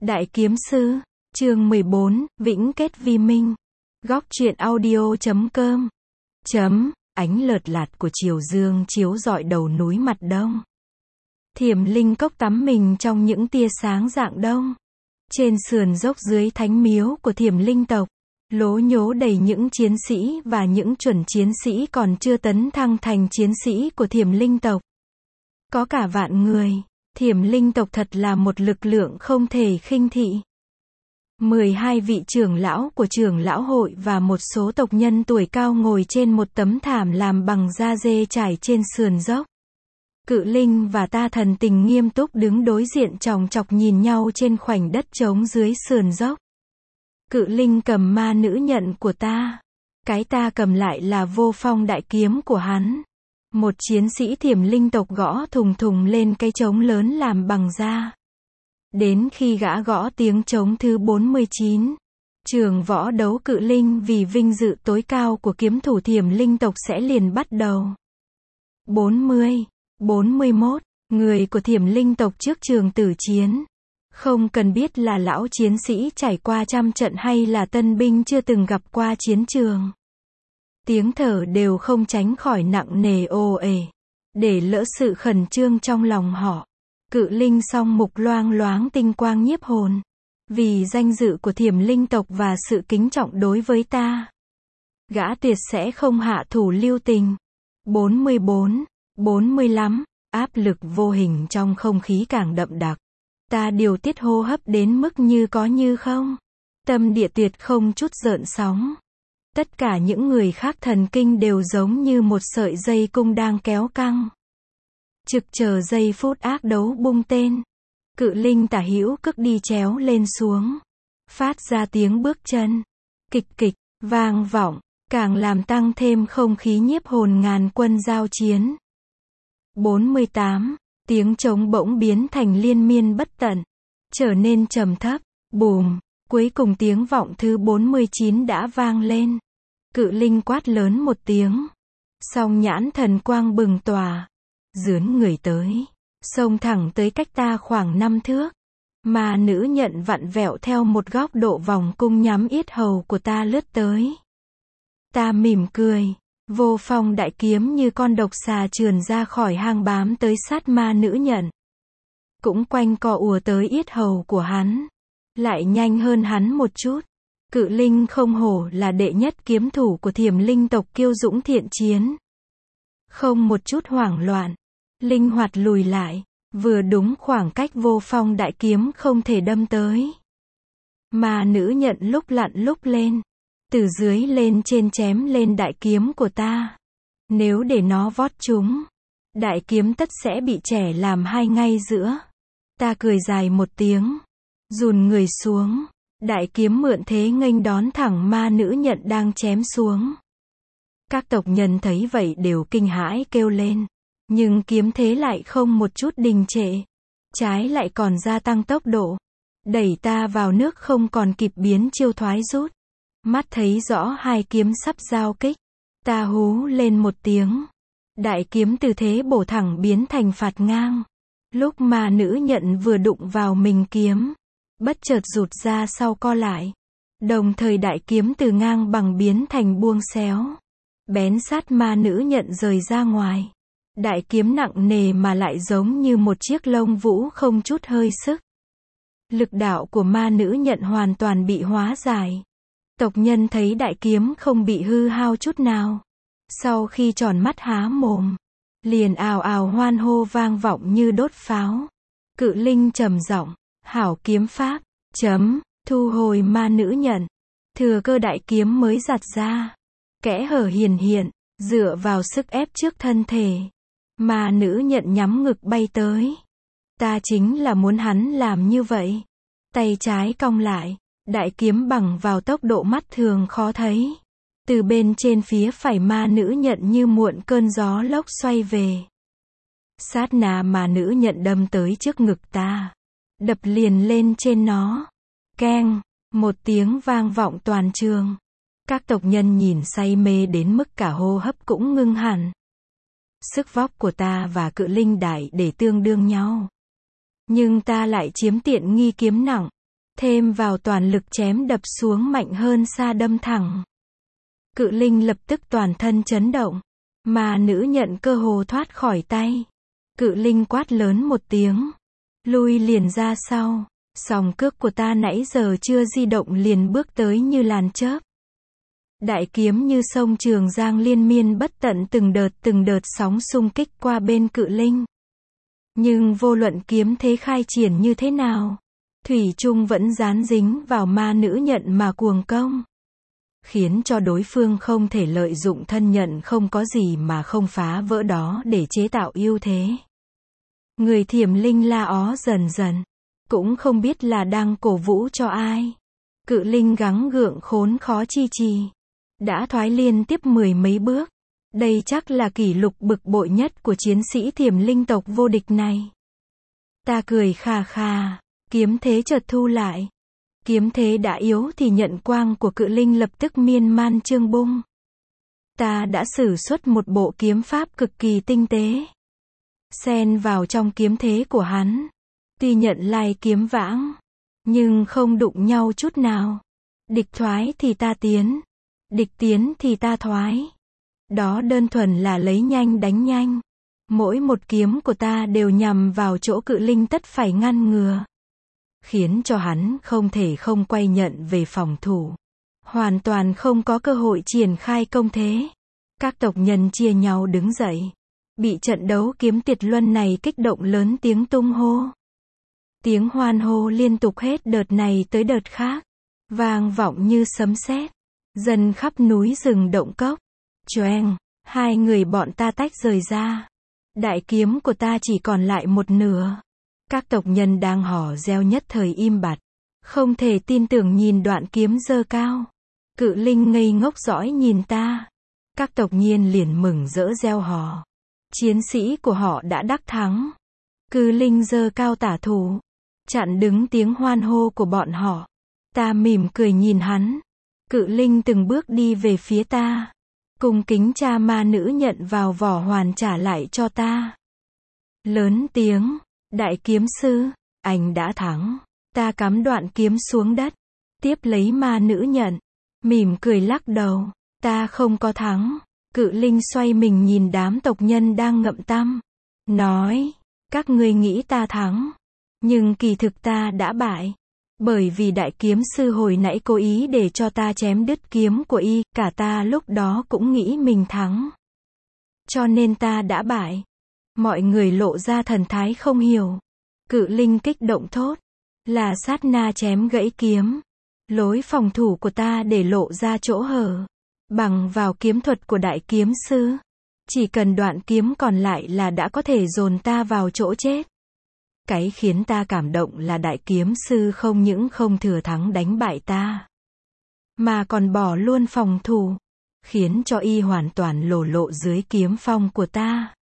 Đại Kiếm Sư, chương 14, Vĩnh Kết Vi Minh. Góc truyện audio.com. Ánh lợt lạt của chiều dương chiếu rọi đầu núi mặt đông. Thiểm Linh Cốc tắm mình trong những tia sáng rạng đông. Trên sườn dốc dưới thánh miếu của Thiểm Linh tộc, lố nhố đầy những chiến sĩ và những chuẩn chiến sĩ còn chưa tấn thăng thành chiến sĩ của Thiểm Linh tộc. Có cả vạn người, Thiểm Linh tộc thật là một lực lượng không thể khinh thị. 12 vị trưởng lão của trưởng lão hội và một số tộc nhân tuổi cao ngồi trên một tấm thảm làm bằng da dê trải trên sườn dốc. Cự Linh và Ta thần tình nghiêm túc đứng đối diện chòng chọc nhìn nhau trên khoảnh đất trống dưới sườn dốc. Cự Linh cầm ma nữ nhận của ta. Cái ta cầm lại là vô phong đại kiếm của hắn. Một chiến sĩ Thiểm Linh tộc gõ thùng thùng lên cái trống lớn làm bằng da. Đến khi gã gõ tiếng trống thứ 49, trường võ đấu Cự Linh vì vinh dự tối cao của kiếm thủ Thiểm Linh tộc sẽ liền bắt đầu. 40, 41, người của Thiểm Linh tộc trước trường tử chiến. Không cần biết là lão chiến sĩ trải qua trăm trận hay là tân binh chưa từng gặp qua chiến trường. Tiếng thở đều không tránh khỏi nặng nề ồ ề. Để lỡ sự khẩn trương trong lòng họ. Cự Linh song mục loang loáng tinh quang nhiếp hồn. Vì danh dự của Thiểm Linh tộc và sự kính trọng đối với ta, gã tuyệt sẽ không hạ thủ lưu tình. 44, 45, áp lực vô hình trong không khí càng đậm đặc. Ta điều tiết hô hấp đến mức như có như không. Tâm địa tuyệt không chút gợn sóng. Tất cả những người khác thần kinh đều giống như một sợi dây cung đang kéo căng. Trực chờ giây phút ác đấu bung tên. Cự Linh tả hữu cước đi chéo lên xuống. Phát ra tiếng bước chân. Kịch kịch, vang vọng, càng làm tăng thêm không khí nhiếp hồn ngàn quân giao chiến. 48, tiếng trống bỗng biến thành liên miên bất tận. Trở nên trầm thấp, bùm, cuối cùng tiếng vọng thứ 49 đã vang lên. Cự Linh quát lớn một tiếng. Song nhãn thần quang bừng tỏa. Dướn người tới. Xông thẳng tới cách ta khoảng 5 thước. Mà nữ nhận vặn vẹo theo một góc độ vòng cung nhắm yết hầu của ta lướt tới. Ta mỉm cười. Vô phong đại kiếm như con độc xà trườn ra khỏi hang bám tới sát ma nữ nhận. Cũng quanh co ùa tới yết hầu của hắn. Lại nhanh hơn hắn một chút. Cự Linh không hổ là đệ nhất kiếm thủ của Thiểm Linh tộc kiêu dũng thiện chiến. Không một chút hoảng loạn. Linh hoạt lùi lại. Vừa đúng khoảng cách vô phong đại kiếm không thể đâm tới. Mà nữ nhận lúc lặn lúc lên. Từ dưới lên trên chém lên đại kiếm của ta. Nếu để nó vót trúng, đại kiếm tất sẽ bị chẻ làm hai ngay giữa. Ta cười dài một tiếng. Dùn người xuống. Đại kiếm mượn thế nghênh đón thẳng ma nữ nhận đang chém xuống. Các tộc nhân thấy vậy đều kinh hãi kêu lên. Nhưng kiếm thế lại không một chút đình trệ. Trái lại còn gia tăng tốc độ. Đẩy ta vào nước không còn kịp biến chiêu thoái rút. Mắt thấy rõ hai kiếm sắp giao kích. Ta hú lên một tiếng. Đại kiếm từ thế bổ thẳng biến thành phạt ngang. Lúc mà nữ nhận vừa đụng vào mình kiếm, bất chợt rụt ra sau co lại. Đồng thời đại kiếm từ ngang bằng biến thành buông xéo. Bén sát ma nữ nhận rời ra ngoài. Đại kiếm nặng nề mà lại giống như một chiếc lông vũ không chút hơi sức. Lực đạo của ma nữ nhận hoàn toàn bị hóa giải. Tộc nhân thấy đại kiếm không bị hư hao chút nào. Sau khi tròn mắt há mồm, liền ào ào hoan hô vang vọng như đốt pháo. Cự Linh trầm giọng, hảo kiếm pháp, thu hồi ma nữ nhận. Thừa cơ đại kiếm mới giặt ra. Kẽ hở hiển hiện, dựa vào sức ép trước thân thể. Ma nữ nhận nhắm ngực bay tới. Ta chính là muốn hắn làm như vậy. Tay trái cong lại. Đại kiếm bằng vào tốc độ mắt thường khó thấy. Từ bên trên phía phải ma nữ nhận như muộn cơn gió lốc xoay về. Sát na mà nữ nhận đâm tới trước ngực ta. Đập liền lên trên nó. Keng, một tiếng vang vọng toàn trường. Các tộc nhân nhìn say mê đến mức cả hô hấp cũng ngưng hẳn. Sức vóc của ta và Cự Linh đại để tương đương nhau. Nhưng ta lại chiếm tiện nghi kiếm nặng. thêm vào toàn lực chém đập xuống mạnh hơn xa đâm thẳng. Cự linh lập tức toàn thân chấn động, mà nữ nhận cơ hồ thoát khỏi tay. Cự linh quát lớn một tiếng, lui liền ra sau. Song cước của ta nãy giờ chưa di động liền bước tới như làn chớp. Đại kiếm như sông Trường Giang liên miên bất tận từng đợt sóng xung kích qua bên cự linh. Nhưng vô luận kiếm thế khai triển như thế nào, thủy chung vẫn dán dính vào ma nữ nhận mà cuồng công, khiến cho đối phương không thể lợi dụng thân nhận không có gì mà không phá vỡ đó để chế tạo ưu thế. Người Thiểm Linh la ó dần dần, cũng không biết là đang cổ vũ cho ai. Cự linh gắng gượng khốn khó chi trì, đã thoái liên tiếp 10 mấy bước. Đây chắc là kỷ lục bực bội nhất của chiến sĩ Thiểm Linh tộc vô địch này. Ta cười khà khà, kiếm thế chợt thu lại. Kiếm thế đã yếu thì nhận quang của cự linh lập tức miên man trương bung. Ta đã sử xuất một bộ kiếm pháp cực kỳ tinh tế, xen vào trong kiếm thế của hắn. Tuy nhận lai kiếm vãng, nhưng không đụng nhau chút nào. Địch thoái thì ta tiến, địch tiến thì ta thoái. Đó đơn thuần là lấy nhanh đánh nhanh. Mỗi một kiếm của ta đều nhằm vào chỗ cự linh tất phải ngăn ngừa, khiến cho hắn không thể không quay nhận về phòng thủ, hoàn toàn không có cơ hội triển khai công thế. Các tộc nhân chia nhau đứng dậy, bị trận đấu kiếm tiệt luân này kích động lớn tiếng tung hô. Tiếng hoan hô liên tục hết đợt này tới đợt khác, vang vọng như sấm sét, dần khắp núi rừng động cốc. Choeng, hai người bọn ta tách rời ra. Đại kiếm của ta chỉ còn lại một nửa. Các tộc nhân đang hò reo nhất thời im bặt, không thể tin tưởng nhìn đoạn kiếm giơ cao. Cự linh ngây ngốc dõi nhìn ta. Các tộc nhiên liền mừng rỡ reo hò. Chiến sĩ của họ đã đắc thắng. Cự linh giơ cao tả thủ, chặn đứng tiếng hoan hô của bọn họ. Ta mỉm cười nhìn hắn. Cự linh từng bước đi về phía ta, cung kính cha ma nữ nhận vào vỏ hoàn trả lại cho ta. Lớn tiếng, đại kiếm sư, anh đã thắng. Ta cắm đoạn kiếm xuống đất, tiếp lấy ma nữ nhận, mỉm cười lắc đầu. Ta không có thắng. Cự linh xoay mình nhìn đám tộc nhân đang ngậm tăm, nói, các ngươi nghĩ ta thắng, nhưng kỳ thực ta đã bại. Bởi vì đại kiếm sư hồi nãy cố ý để cho ta chém đứt kiếm của y, cả ta lúc đó cũng nghĩ mình thắng. Cho nên ta đã bại. Mọi người lộ ra thần thái không hiểu. Cự linh kích động thốt, là sát na chém gãy kiếm. Lối phòng thủ của ta để lộ ra chỗ hở. Bằng vào kiếm thuật của đại kiếm sư, chỉ cần đoạn kiếm còn lại là đã có thể dồn ta vào chỗ chết. Cái khiến ta cảm động là đại kiếm sư không những không thừa thắng đánh bại ta, mà còn bỏ luôn phòng thủ, khiến cho y hoàn toàn lộ dưới kiếm phong của ta.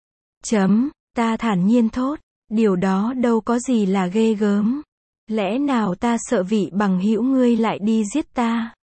Ta thản nhiên thốt, điều đó đâu có gì là ghê gớm. Lẽ nào ta sợ vị bằng hữu ngươi lại đi giết ta?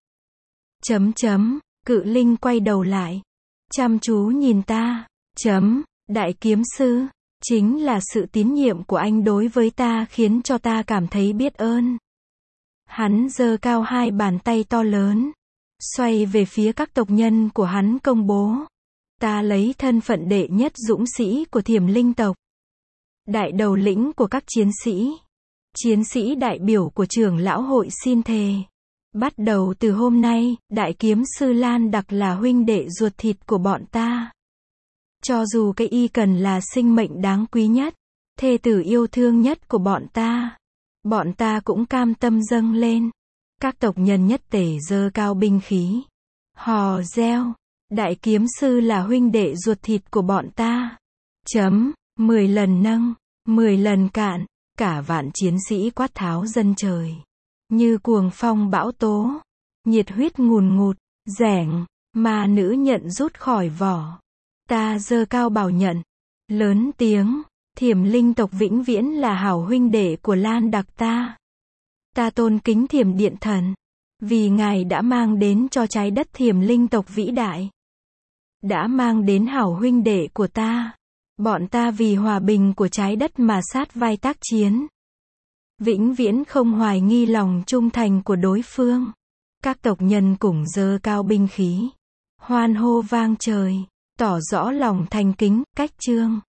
Cự linh quay đầu lại, chăm chú nhìn ta. Đại kiếm sư, chính là sự tín nhiệm của anh đối với ta khiến cho ta cảm thấy biết ơn. Hắn giơ cao hai bàn tay to lớn, xoay về phía các tộc nhân của hắn công bố. Ta lấy thân phận đệ nhất dũng sĩ của Thiểm Linh tộc, đại đầu lĩnh của các chiến sĩ đại biểu của trưởng lão hội xin thề. Bắt đầu từ hôm nay, đại kiếm sư Lan Đặc là huynh đệ ruột thịt của bọn ta. Cho dù cái y cần là sinh mệnh đáng quý nhất, thê tử yêu thương nhất của bọn ta cũng cam tâm dâng lên. Các tộc nhân nhất tề giơ cao binh khí, hò reo, đại kiếm sư là huynh đệ ruột thịt của bọn ta. 10 lần nâng, 10 lần cạn, cả vạn chiến sĩ quát tháo dân trời, như cuồng phong bão tố, nhiệt huyết ngùn ngụt, rẻng, mà nữ nhận rút khỏi vỏ. Ta giơ cao bảo nhận, lớn tiếng, Thiểm Linh tộc vĩnh viễn là hảo huynh đệ của Lan Đặc ta. Ta tôn kính Thiểm Điện Thần, vì ngài đã mang đến cho trái đất Thiểm Linh tộc vĩ đại. Đã mang đến hảo huynh đệ của ta. Bọn ta vì hòa bình của trái đất mà sát vai tác chiến. vĩnh viễn không hoài nghi lòng trung thành của đối phương. Các tộc nhân cùng giơ cao binh khí, hoan hô vang trời, tỏ rõ lòng thành kính, cách chương.